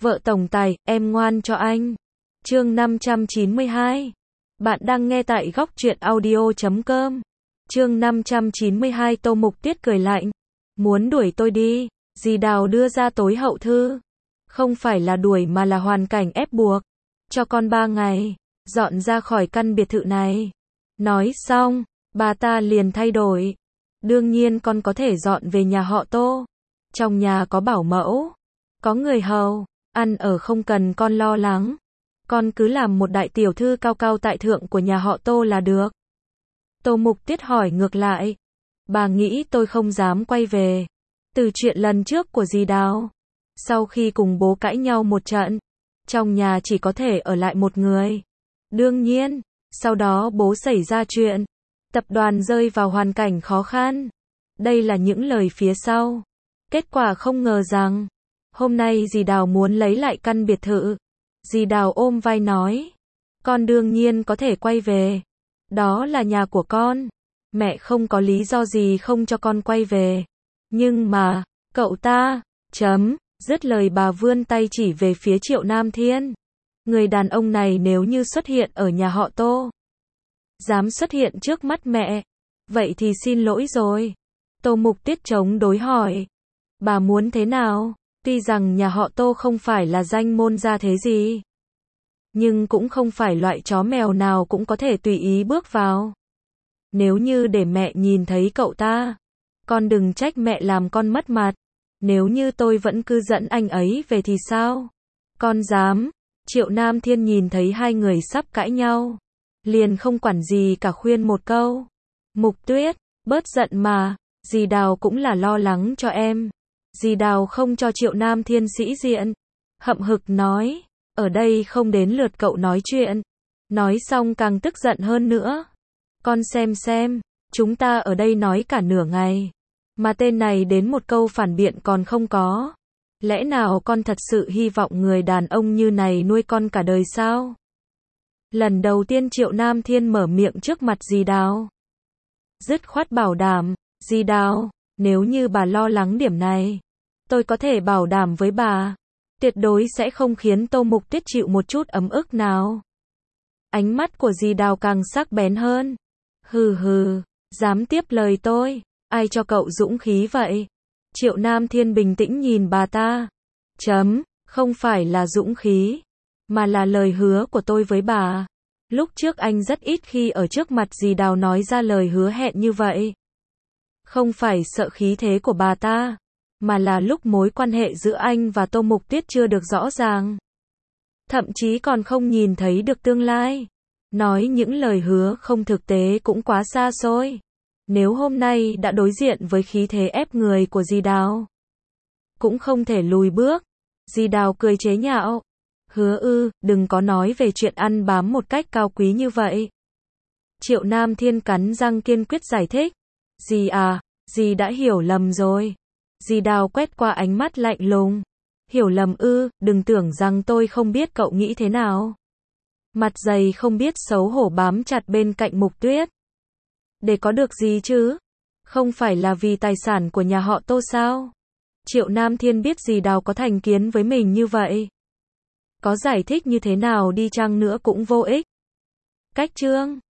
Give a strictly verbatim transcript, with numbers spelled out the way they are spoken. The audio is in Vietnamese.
Vợ tổng tài, em ngoan cho anh. Chương năm trăm chín mươi hai. Bạn đang nghe tại góc truyện audio chấm com. Chương năm trăm chín mươi hai. Tô Mục Tuyết cười lạnh. Muốn đuổi tôi đi? Dì Đào đưa ra tối hậu thư. Không phải là đuổi mà là hoàn cảnh ép buộc. Cho con ba ngày, dọn ra khỏi căn biệt thự này. Nói xong, bà ta liền thay đổi. Đương nhiên con có thể dọn về nhà họ Tô. Trong nhà có bảo mẫu, có người hầu, ăn ở không cần con lo lắng. Con cứ làm một đại tiểu thư cao cao tại thượng của nhà họ Tô là được. Tô Mục Tuyết hỏi ngược lại. Bà nghĩ tôi không dám quay về. Từ chuyện lần trước của dì Đào. Sau khi cùng bố cãi nhau một trận, trong nhà chỉ có thể ở lại một người. Đương nhiên, sau đó bố xảy ra chuyện. Tập đoàn rơi vào hoàn cảnh khó khăn. Đây là những lời phía sau. Kết quả không ngờ rằng, hôm nay dì Đào muốn lấy lại căn biệt thự. Dì Đào ôm vai nói, con đương nhiên có thể quay về. Đó là nhà của con. Mẹ không có lý do gì không cho con quay về. Nhưng mà, cậu ta, chấm, dứt lời bà vươn tay chỉ về phía Triệu Nam Thiên. Người đàn ông này nếu như xuất hiện ở nhà họ Tô, dám xuất hiện trước mắt mẹ, vậy thì xin lỗi rồi. Tô Mục Tuyết chống đối hỏi, bà muốn thế nào? Tuy rằng nhà họ Tô không phải là danh môn gia thế gì, nhưng cũng không phải loại chó mèo nào cũng có thể tùy ý bước vào. Nếu như để mẹ nhìn thấy cậu ta, con đừng trách mẹ làm con mất mặt. Nếu như tôi vẫn cứ dẫn anh ấy về thì sao? Con dám? Triệu Nam Thiên nhìn thấy hai người sắp cãi nhau, liền không quản gì cả khuyên một câu. Mục Tuyết, bớt giận mà, dì Đào cũng là lo lắng cho em. Dì Đào không cho Triệu Nam Thiên sĩ diện, hậm hực nói, ở đây không đến lượt cậu nói chuyện. Nói xong càng tức giận hơn nữa. Con xem xem, chúng ta ở đây nói cả nửa ngày, mà tên này đến một câu phản biện còn không có. Lẽ nào con thật sự hy vọng người đàn ông như này nuôi con cả đời sao? Lần đầu tiên Triệu Nam Thiên mở miệng trước mặt dì Đào, dứt khoát bảo đảm, dì Đào, nếu như bà lo lắng điểm này, tôi có thể bảo đảm với bà, tuyệt đối sẽ không khiến Tô Mục Tuyết chịu một chút ấm ức nào. Ánh mắt của dì Đào càng sắc bén hơn. Hừ hừ, dám tiếp lời tôi, ai cho cậu dũng khí vậy? Triệu Nam Thiên bình tĩnh nhìn bà ta. Chấm, không phải là dũng khí, mà là lời hứa của tôi với bà. Lúc trước anh rất ít khi ở trước mặt dì Đào nói ra lời hứa hẹn như vậy. Không phải sợ khí thế của bà ta, mà là lúc mối quan hệ giữa anh và Tô Mục Tuyết chưa được rõ ràng. Thậm chí còn không nhìn thấy được tương lai. Nói những lời hứa không thực tế cũng quá xa xôi. Nếu hôm nay đã đối diện với khí thế ép người của dì Đào, cũng không thể lùi bước. Dì Đào cười chế nhạo. Hứa ư, đừng có nói về chuyện ăn bám một cách cao quý như vậy. Triệu Nam Thiên cắn răng kiên quyết giải thích. Dì à, dì đã hiểu lầm rồi. Dì Đào quét qua ánh mắt lạnh lùng. Hiểu lầm ư, đừng tưởng rằng tôi không biết cậu nghĩ thế nào. Mặt dày không biết xấu hổ bám chặt bên cạnh Mục Tuyết. Để có được gì chứ? Không phải là vì tài sản của nhà họ Tô sao? Triệu Nam Thiên biết dì Đào có thành kiến với mình như vậy. Có giải thích như thế nào đi chăng nữa cũng vô ích. Cách chương